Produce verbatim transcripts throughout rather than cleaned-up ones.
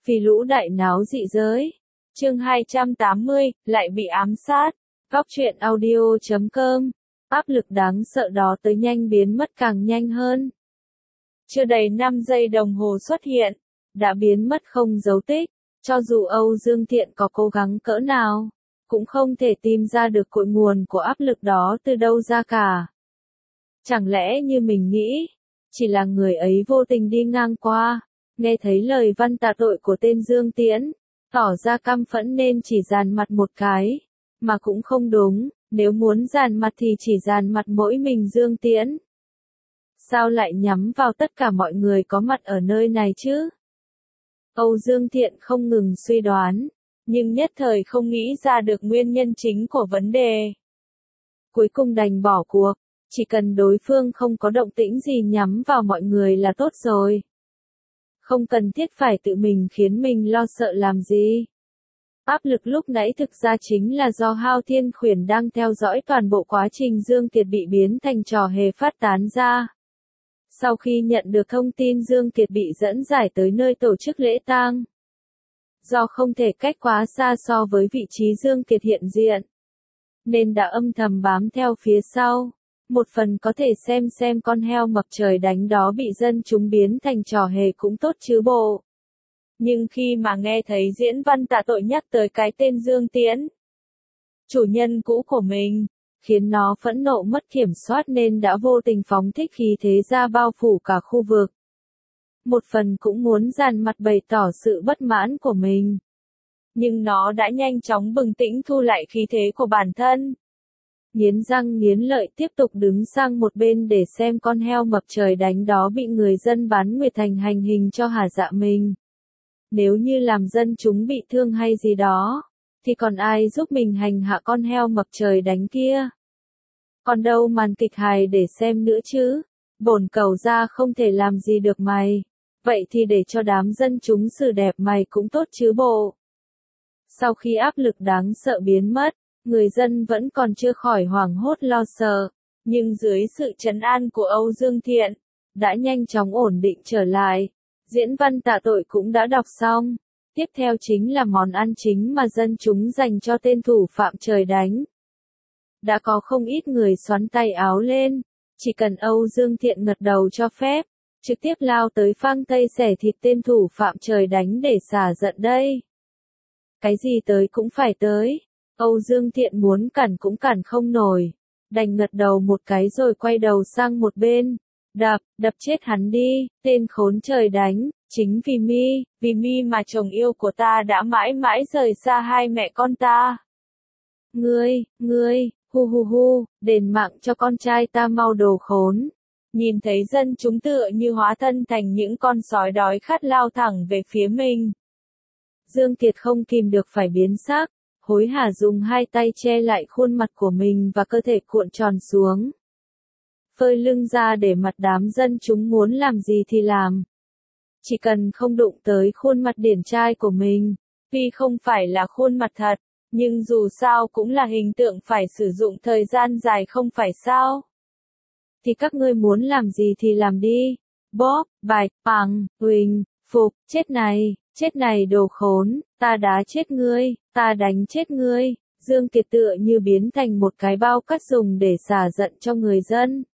Vì lũ đại náo dị giới. Chương hai trăm tám mươi, lại bị ám sát. Góc truyện audio chấm com. Áp lực đáng sợ đó tới nhanh biến mất càng nhanh hơn. Chưa đầy năm giây đồng hồ xuất hiện, đã biến mất không dấu tích. Cho dù Âu Dương Thiện có cố gắng cỡ nào, cũng không thể tìm ra được cội nguồn của áp lực đó từ đâu ra cả. Chẳng lẽ như mình nghĩ, chỉ là người ấy vô tình đi ngang qua, nghe thấy lời văn tạ tội của tên Dương Tiễn, tỏ ra căm phẫn nên chỉ dàn mặt một cái, mà cũng không đúng, nếu muốn dàn mặt thì chỉ dàn mặt mỗi mình Dương Tiễn. Sao lại nhắm vào tất cả mọi người có mặt ở nơi này chứ? Âu Dương Thiện không ngừng suy đoán, nhưng nhất thời không nghĩ ra được nguyên nhân chính của vấn đề. Cuối cùng đành bỏ cuộc, chỉ cần đối phương không có động tĩnh gì nhắm vào mọi người là tốt rồi. Không cần thiết phải tự mình khiến mình lo sợ làm gì. Áp lực lúc nãy thực ra chính là do Hao Thiên Khuyển đang theo dõi toàn bộ quá trình Dương Kiệt bị biến thành trò hề phát tán ra. Sau khi nhận được thông tin Dương Kiệt bị dẫn giải tới nơi tổ chức lễ tang, do không thể cách quá xa so với vị trí Dương Kiệt hiện diện, nên đã âm thầm bám theo phía sau. Một phần có thể xem xem con heo mập trời đánh đó bị dân chúng biến thành trò hề cũng tốt chứ bộ. Nhưng khi mà nghe thấy diễn văn tạ tội nhắc tới cái tên Dương Tiễn, chủ nhân cũ của mình, khiến nó phẫn nộ mất kiểm soát nên đã vô tình phóng thích khí thế ra bao phủ cả khu vực. Một phần cũng muốn dàn mặt bày tỏ sự bất mãn của mình. Nhưng nó đã nhanh chóng bừng tỉnh thu lại khí thế của bản thân. Nghiến răng nghiến lợi tiếp tục đứng sang một bên để xem con heo mập trời đánh đó bị người dân bán nguyệt thành hành hình cho hả dạ mình. Nếu như làm dân chúng bị thương hay gì đó, thì còn ai giúp mình hành hạ con heo mập trời đánh kia? Còn đâu màn kịch hài để xem nữa chứ, bổn cầu ra không thể làm gì được mày, vậy thì để cho đám dân chúng xử đẹp mày cũng tốt chứ bộ. Sau khi áp lực đáng sợ biến mất, người dân vẫn còn chưa khỏi hoảng hốt lo sợ, nhưng dưới sự trấn an của Âu Dương Thiện, đã nhanh chóng ổn định trở lại. Diễn văn tạ tội cũng đã đọc xong, tiếp theo chính là món ăn chính mà dân chúng dành cho tên thủ phạm trời đánh. Đã có không ít người xoắn tay áo lên, chỉ cần Âu Dương Thiện ngật đầu cho phép, trực tiếp lao tới phang tây xẻ thịt tên thủ phạm trời đánh để xả giận đây. Cái gì tới cũng phải tới, Âu Dương Thiện muốn cản cũng cản không nổi, đành ngật đầu một cái rồi quay đầu sang một bên. Đập, đập chết hắn đi, tên khốn trời đánh, chính vì mi, vì mi mà chồng yêu của ta đã mãi mãi rời xa hai mẹ con ta. Ngươi, ngươi, hu hu hu, đền mạng cho con trai ta mau đồ khốn. Nhìn thấy dân chúng tựa như hóa thân thành những con sói đói khát lao thẳng về phía mình. Dương Kiệt không kìm được phải biến sắc, hối hả dùng hai tay che lại khuôn mặt của mình và cơ thể cuộn tròn xuống. Phơi lưng ra để mặt đám dân chúng muốn làm gì thì làm. Chỉ cần không đụng tới khuôn mặt điển trai của mình, tuy không phải là khuôn mặt thật, nhưng dù sao cũng là hình tượng phải sử dụng thời gian dài không phải sao. Thì các ngươi muốn làm gì thì làm đi. Bóp, bạch, bằng, huỳnh, phục, chết này, chết này đồ khốn, ta đá chết ngươi, ta đánh chết ngươi. Dương Kiệt tựa như biến thành một cái bao cát dùng để xả giận cho người dân.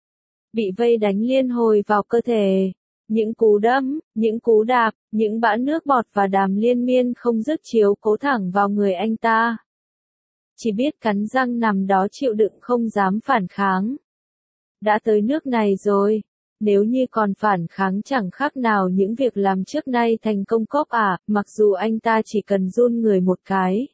Bị vây đánh liên hồi vào cơ thể, những cú đấm, những cú đạp, những bã nước bọt và đàm liên miên không dứt chiếu cố thẳng vào người anh ta. Chỉ biết cắn răng nằm đó chịu đựng không dám phản kháng. Đã tới nước này rồi, nếu như còn phản kháng chẳng khác nào những việc làm trước nay thành công cốc à, mặc dù anh ta chỉ cần run người một cái.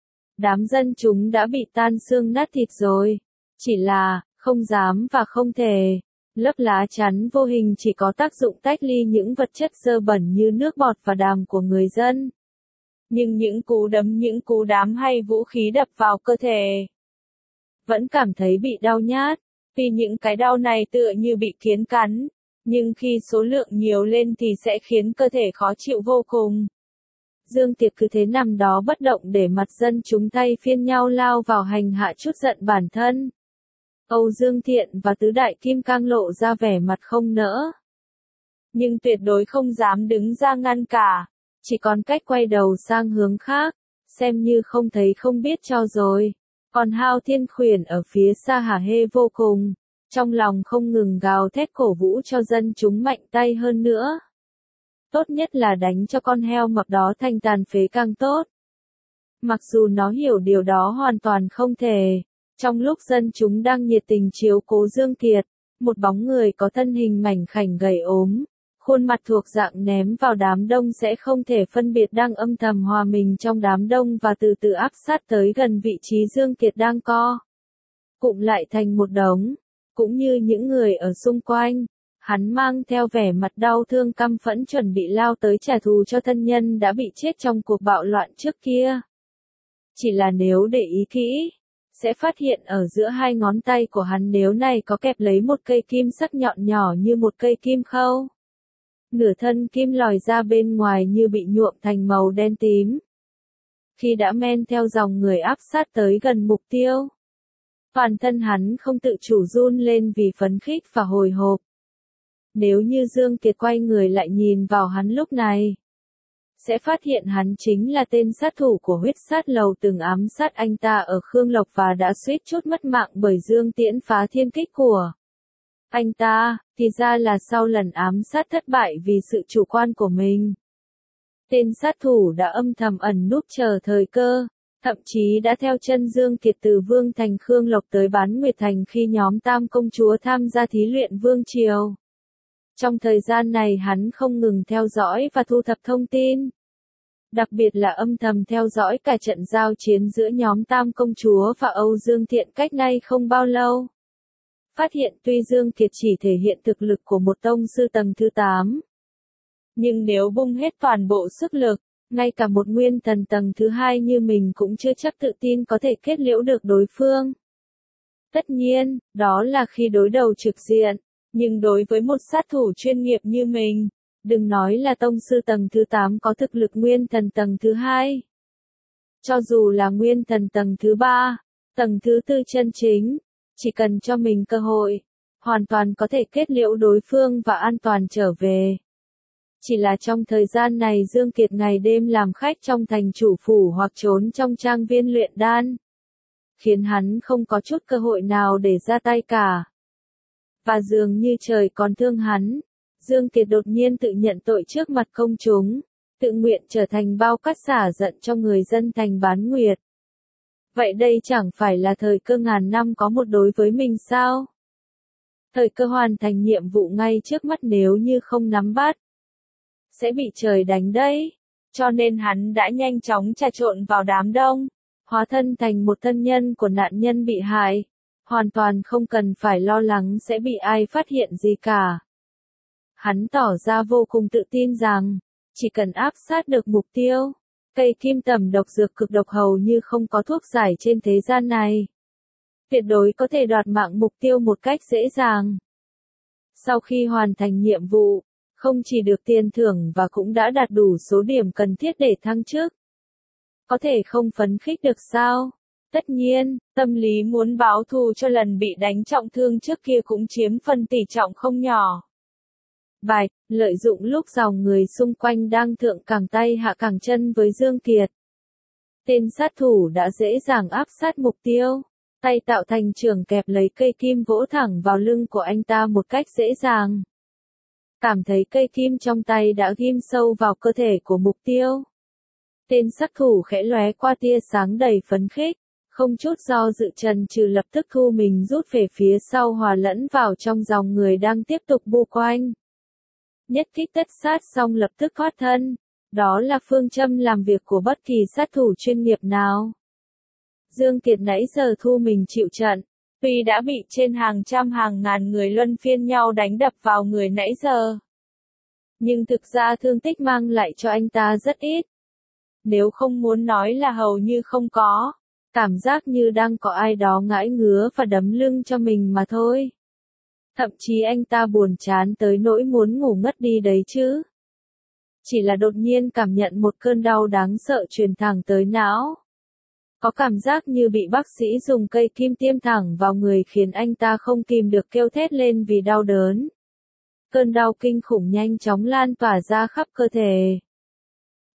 Đám dân chúng đã bị tan xương nát thịt rồi, chỉ là, không dám và không thể. Lớp lá chắn vô hình chỉ có tác dụng tách ly những vật chất dơ bẩn như nước bọt và đàm của người dân. Nhưng những cú đấm những cú đám hay vũ khí đập vào cơ thể, vẫn cảm thấy bị đau nhát, vì những cái đau này tựa như bị kiến cắn, nhưng khi số lượng nhiều lên thì sẽ khiến cơ thể khó chịu vô cùng. Dương Kiệt cứ thế nằm đó bất động để mặt dân chúng thay phiên nhau lao vào hành hạ chút giận bản thân. Âu Dương Thiện và tứ đại kim cang lộ ra vẻ mặt không nỡ, nhưng tuyệt đối không dám đứng ra ngăn cả, chỉ còn cách quay đầu sang hướng khác, xem như không thấy không biết cho rồi. Còn Hao Thiên Khuyển ở phía xa hả hê vô cùng, trong lòng không ngừng gào thét cổ vũ cho dân chúng mạnh tay hơn nữa. Tốt nhất là đánh cho con heo mập đó thành tàn phế càng tốt. Mặc dù nó hiểu điều đó hoàn toàn không thể, trong lúc dân chúng đang nhiệt tình chiếu cố Dương Kiệt, một bóng người có thân hình mảnh khảnh gầy ốm, khuôn mặt thuộc dạng ném vào đám đông sẽ không thể phân biệt đang âm thầm hòa mình trong đám đông và từ từ áp sát tới gần vị trí Dương Kiệt đang co. Cụm lại thành một đống, cũng như những người ở xung quanh, hắn mang theo vẻ mặt đau thương căm phẫn chuẩn bị lao tới trả thù cho thân nhân đã bị chết trong cuộc bạo loạn trước kia. Chỉ là nếu để ý kỹ, sẽ phát hiện ở giữa hai ngón tay của hắn nếu này có kẹp lấy một cây kim sắc nhọn nhỏ như một cây kim khâu. Nửa thân kim lòi ra bên ngoài như bị nhuộm thành màu đen tím. Khi đã men theo dòng người áp sát tới gần mục tiêu, toàn thân hắn không tự chủ run lên vì phấn khích và hồi hộp. Nếu như Dương Kiệt quay người lại nhìn vào hắn lúc này, sẽ phát hiện hắn chính là tên sát thủ của huyết sát lầu từng ám sát anh ta ở Khương Lộc và đã suýt chút mất mạng bởi Dương Tiễn phá thiên kích của anh ta, thì ra là sau lần ám sát thất bại vì sự chủ quan của mình. Tên sát thủ đã âm thầm ẩn núp chờ thời cơ, thậm chí đã theo chân Dương Kiệt từ Vương Thành Khương Lộc tới Bán Nguyệt Thành khi nhóm Tam Công Chúa tham gia thí luyện Vương Triều. Trong thời gian này hắn không ngừng theo dõi và thu thập thông tin. Đặc biệt là âm thầm theo dõi cả trận giao chiến giữa nhóm Tam Công Chúa và Âu Dương Thiện cách nay không bao lâu. Phát hiện tuy Dương Kiệt chỉ thể hiện thực lực của một tông sư tầng thứ tám. Nhưng nếu bung hết toàn bộ sức lực, ngay cả một nguyên thần tầng thứ hai như mình cũng chưa chắc tự tin có thể kết liễu được đối phương. Tất nhiên, đó là khi đối đầu trực diện, nhưng đối với một sát thủ chuyên nghiệp như mình, đừng nói là tông sư tầng thứ tám có thực lực nguyên thần tầng thứ hai. Cho dù là nguyên thần tầng thứ ba, tầng thứ tư chân chính, chỉ cần cho mình cơ hội, hoàn toàn có thể kết liễu đối phương và an toàn trở về. Chỉ là trong thời gian này Dương Kiệt ngày đêm làm khách trong thành chủ phủ hoặc trốn trong trang viên luyện đan, khiến hắn không có chút cơ hội nào để ra tay cả. Và dường như trời còn thương hắn, Dương Kiệt đột nhiên tự nhận tội trước mặt công chúng, tự nguyện trở thành bao cát xả giận cho người dân thành Bán Nguyệt. Vậy đây chẳng phải là thời cơ ngàn năm có một đối với mình sao? Thời cơ hoàn thành nhiệm vụ ngay trước mắt nếu như không nắm bắt, sẽ bị trời đánh đấy. Cho nên hắn đã nhanh chóng trà trộn vào đám đông, hóa thân thành một thân nhân của nạn nhân bị hại, hoàn toàn không cần phải lo lắng sẽ bị ai phát hiện gì cả. Hắn tỏ ra vô cùng tự tin rằng, chỉ cần áp sát được mục tiêu, cây kim tầm độc dược cực độc hầu như không có thuốc giải trên thế gian này. Tuyệt đối có thể đoạt mạng mục tiêu một cách dễ dàng. Sau khi hoàn thành nhiệm vụ, không chỉ được tiền thưởng và cũng đã đạt đủ số điểm cần thiết để thăng chức. Có thể không phấn khích được sao? Tất nhiên, tâm lý muốn báo thù cho lần bị đánh trọng thương trước kia cũng chiếm phần tỷ trọng không nhỏ. Bài, lợi dụng lúc dòng người xung quanh đang thượng cẳng tay hạ cẳng chân với Dương Kiệt. Tên sát thủ đã dễ dàng áp sát mục tiêu, tay tạo thành trường kẹp lấy cây kim vỗ thẳng vào lưng của anh ta một cách dễ dàng. Cảm thấy cây kim trong tay đã ghim sâu vào cơ thể của mục tiêu. Tên sát thủ khẽ lóe qua tia sáng đầy phấn khích, không chút do dự trần trừ lập tức thu mình rút về phía sau hòa lẫn vào trong dòng người đang tiếp tục bu quanh. Nhất kích tất sát xong lập tức thoát thân, đó là phương châm làm việc của bất kỳ sát thủ chuyên nghiệp nào. Dương Kiệt nãy giờ thu mình chịu trận, tuy đã bị trên hàng trăm hàng ngàn người luân phiên nhau đánh đập vào người nãy giờ, nhưng thực ra thương tích mang lại cho anh ta rất ít. Nếu không muốn nói là hầu như không có, cảm giác như đang có ai đó ngãi ngứa và đấm lưng cho mình mà thôi. Thậm chí anh ta buồn chán tới nỗi muốn ngủ ngất đi đấy chứ. Chỉ là đột nhiên cảm nhận một cơn đau đáng sợ truyền thẳng tới não. Có cảm giác như bị bác sĩ dùng cây kim tiêm thẳng vào người khiến anh ta không kìm được kêu thét lên vì đau đớn. Cơn đau kinh khủng nhanh chóng lan tỏa ra khắp cơ thể.